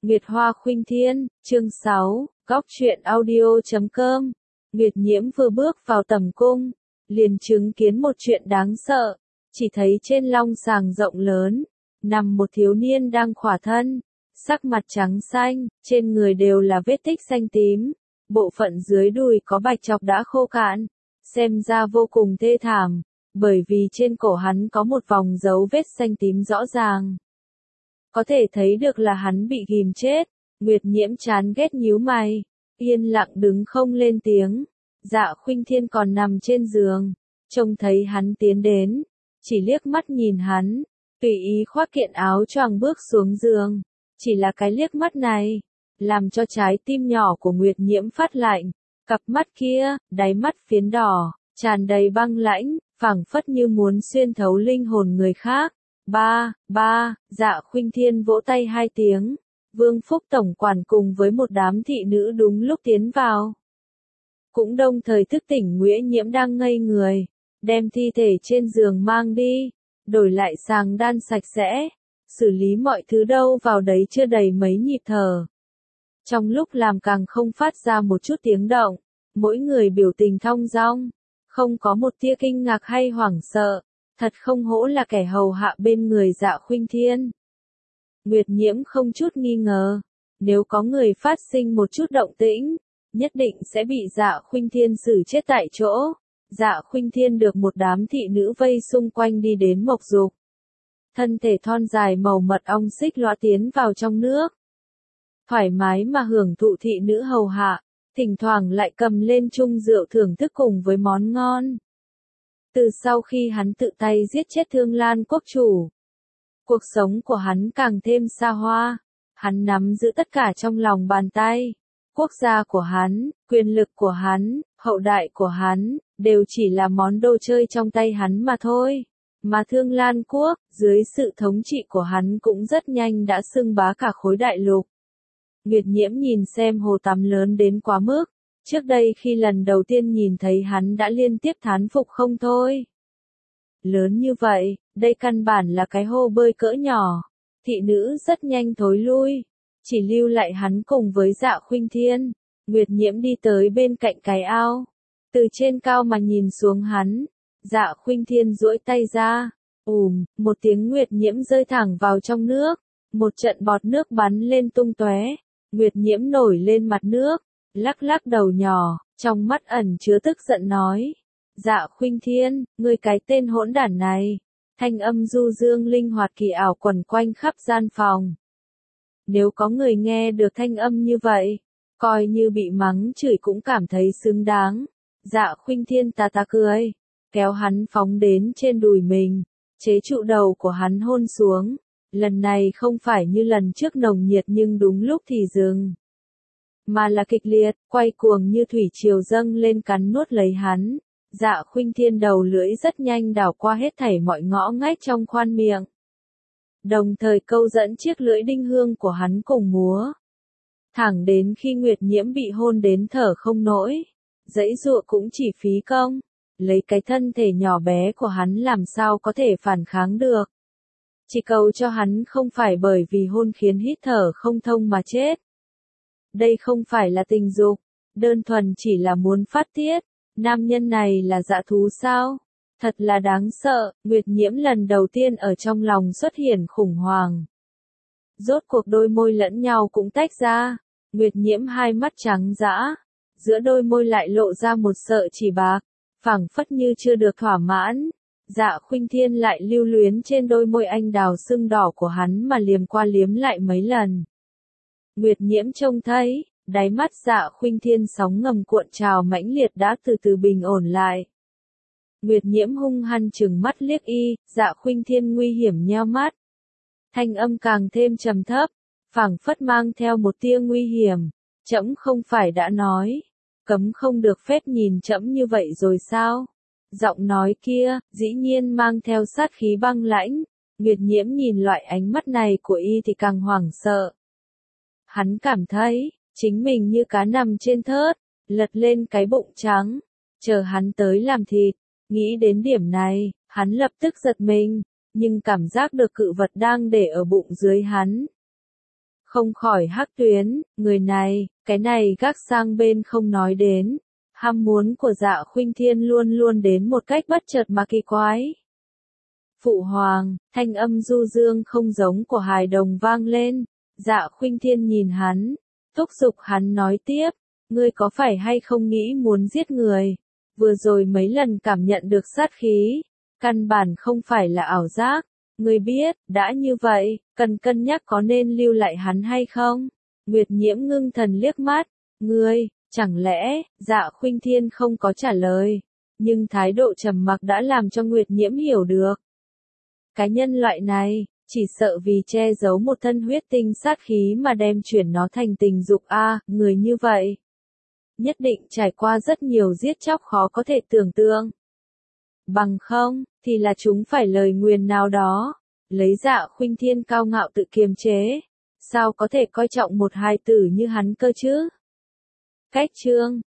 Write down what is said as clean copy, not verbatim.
Nguyệt Hoa Khuynh Thiên, chương 6, Góc truyện audio.com. Nguyệt Nhiễm vừa bước vào tầm cung, liền chứng kiến một chuyện đáng sợ, chỉ thấy trên long sàng rộng lớn, nằm một thiếu niên đang khỏa thân, sắc mặt trắng xanh, trên người đều là vết tích xanh tím, bộ phận dưới đùi có bạch chọc đã khô cạn, xem ra vô cùng thê thảm, bởi vì trên cổ hắn có một vòng dấu vết xanh tím rõ ràng. Có thể thấy được là hắn bị ghim chết. Nguyệt Nhiễm chán ghét nhíu mày, yên lặng đứng không lên tiếng. Dạ Khuynh Thiên còn nằm trên giường, trông thấy hắn tiến đến, chỉ liếc mắt nhìn hắn, tùy ý khoác kiện áo choàng bước xuống giường. Chỉ là cái liếc mắt này, làm cho trái tim nhỏ của Nguyệt Nhiễm phát lạnh, cặp mắt kia, đáy mắt phiến đỏ, tràn đầy băng lãnh, phảng phất như muốn xuyên thấu linh hồn người khác. Dạ Khuynh Thiên vỗ tay hai tiếng, Vương Phúc tổng quản cùng với một đám thị nữ đúng lúc tiến vào. Cũng đồng thời thức tỉnh Nguyễn Nhiễm đang ngây người, đem thi thể trên giường mang đi, đổi lại sàng đan sạch sẽ, xử lý mọi thứ đâu vào đấy chưa đầy mấy nhịp thở. Trong lúc làm càng không phát ra một chút tiếng động, mỗi người biểu tình thong dong, không có một tia kinh ngạc hay hoảng sợ. Thật không hổ là kẻ hầu hạ bên người Dạ Khuynh Thiên. Nguyệt Nhiễm không chút nghi ngờ, nếu có người phát sinh một chút động tĩnh, nhất định sẽ bị Dạ Khuynh Thiên xử chết tại chỗ. Dạ Khuynh Thiên được một đám thị nữ vây xung quanh đi đến mộc dục. Thân thể thon dài màu mật ong xích lõa tiến vào trong nước. Thoải mái mà hưởng thụ thị nữ hầu hạ, thỉnh thoảng lại cầm lên chung rượu thưởng thức cùng với món ngon. Từ sau khi hắn tự tay giết chết Thương Lan quốc chủ, cuộc sống của hắn càng thêm xa hoa, hắn nắm giữ tất cả trong lòng bàn tay. Quốc gia của hắn, quyền lực của hắn, hậu đại của hắn, đều chỉ là món đồ chơi trong tay hắn mà thôi. Mà Thương Lan quốc, dưới sự thống trị của hắn cũng rất nhanh đã xưng bá cả khối đại lục. Nguyệt Nhiễm nhìn xem hồ tắm lớn đến quá mức. Trước đây khi lần đầu tiên nhìn thấy hắn đã liên tiếp thán phục không thôi. Lớn như vậy, đây căn bản là cái hồ bơi cỡ nhỏ. Thị nữ rất nhanh thối lui, chỉ lưu lại hắn cùng với Dạ Khuynh Thiên. Nguyệt Nhiễm đi tới bên cạnh cái ao, từ trên cao mà nhìn xuống hắn. Dạ Khuynh Thiên duỗi tay ra, một tiếng Nguyệt Nhiễm rơi thẳng vào trong nước, một trận bọt nước bắn lên tung tóe. Nguyệt Nhiễm nổi lên mặt nước, lắc lắc đầu nhỏ, trong mắt ẩn chứa tức giận nói. Dạ Khuynh Thiên, ngươi cái tên hỗn đản này. Thanh âm du dương linh hoạt kỳ ảo quẩn quanh khắp gian phòng. Nếu có người nghe được thanh âm như vậy, coi như bị mắng chửi cũng cảm thấy xứng đáng. Dạ Khuynh Thiên ta cười, kéo hắn phóng đến trên đùi mình, chế trụ đầu của hắn hôn xuống. Lần này không phải như lần trước nồng nhiệt nhưng đúng lúc thì dừng, mà là kịch liệt, quay cuồng như thủy triều dâng lên cắn nuốt lấy hắn. Dạ Khuynh Thiên đầu lưỡi rất nhanh đảo qua hết thảy mọi ngõ ngách trong khoang miệng, đồng thời câu dẫn chiếc lưỡi đinh hương của hắn cùng múa. Thẳng đến khi Nguyệt Nhiễm bị hôn đến thở không nổi, giãy giụa cũng chỉ phí công, lấy cái thân thể nhỏ bé của hắn làm sao có thể phản kháng được. Chỉ cầu cho hắn không phải bởi vì hôn khiến hít thở không thông mà chết. Đây không phải là tình dục, đơn thuần chỉ là muốn phát tiết. Nam nhân này là dã thú sao? Thật là đáng sợ. Nguyệt Nhiễm lần đầu tiên ở trong lòng xuất hiện khủng hoảng. Rốt cuộc đôi môi lẫn nhau cũng tách ra. Nguyệt Nhiễm hai mắt trắng dã, giữa đôi môi lại lộ ra một sợi chỉ bạc, phảng phất như chưa được thỏa mãn. Dạ Khuynh Thiên lại lưu luyến trên đôi môi anh đào sưng đỏ của hắn mà liếm qua liếm lại mấy lần. Nguyệt Nhiễm trông thấy, đáy mắt Dạ Khuynh Thiên sóng ngầm cuộn trào mãnh liệt đã từ từ bình ổn lại. Nguyệt Nhiễm hung hăng trừng mắt liếc Dạ Khuynh Thiên nguy hiểm nheo mắt. Thanh âm càng thêm trầm thấp, phảng phất mang theo một tia nguy hiểm. Trẫm không phải đã nói, cấm không được phép nhìn trẫm như vậy rồi sao? Giọng nói kia, dĩ nhiên mang theo sát khí băng lãnh. Nguyệt Nhiễm nhìn loại ánh mắt này của thì càng hoảng sợ. Hắn cảm thấy, chính mình như cá nằm trên thớt, lật lên cái bụng trắng, chờ hắn tới làm thịt. Nghĩ đến điểm này, hắn lập tức giật mình, nhưng cảm giác được cự vật đang để ở bụng dưới hắn. không khỏi hắc tuyến, người này, cái này gác sang bên không nói đến. Ham muốn của Dạ Khuynh Thiên luôn luôn đến một cách bất chợt mà kỳ quái. Phụ hoàng, thanh âm du dương không giống của hài đồng vang lên. Dạ Khuynh Thiên nhìn hắn, thúc giục hắn nói tiếp, ngươi có phải hay không nghĩ muốn giết người? Vừa rồi mấy lần cảm nhận được sát khí, căn bản không phải là ảo giác. Ngươi biết, đã như vậy, cần cân nhắc có nên lưu lại hắn hay không? Nguyệt Nhiễm ngưng thần liếc mắt, ngươi, chẳng lẽ, Dạ Khuynh Thiên không có trả lời, nhưng thái độ trầm mặc đã làm cho Nguyệt Nhiễm hiểu được. Cái nhân loại này, chỉ sợ vì che giấu một thân huyết tinh sát khí mà đem chuyển nó thành tình dục người như vậy. Nhất định trải qua rất nhiều giết chóc khó có thể tưởng tượng. Bằng không, thì là chúng phải lời nguyền nào đó. Lấy Dạ Khuynh Thiên cao ngạo tự kiềm chế. Sao có thể coi trọng một hài tử như hắn cơ chứ? Cách chương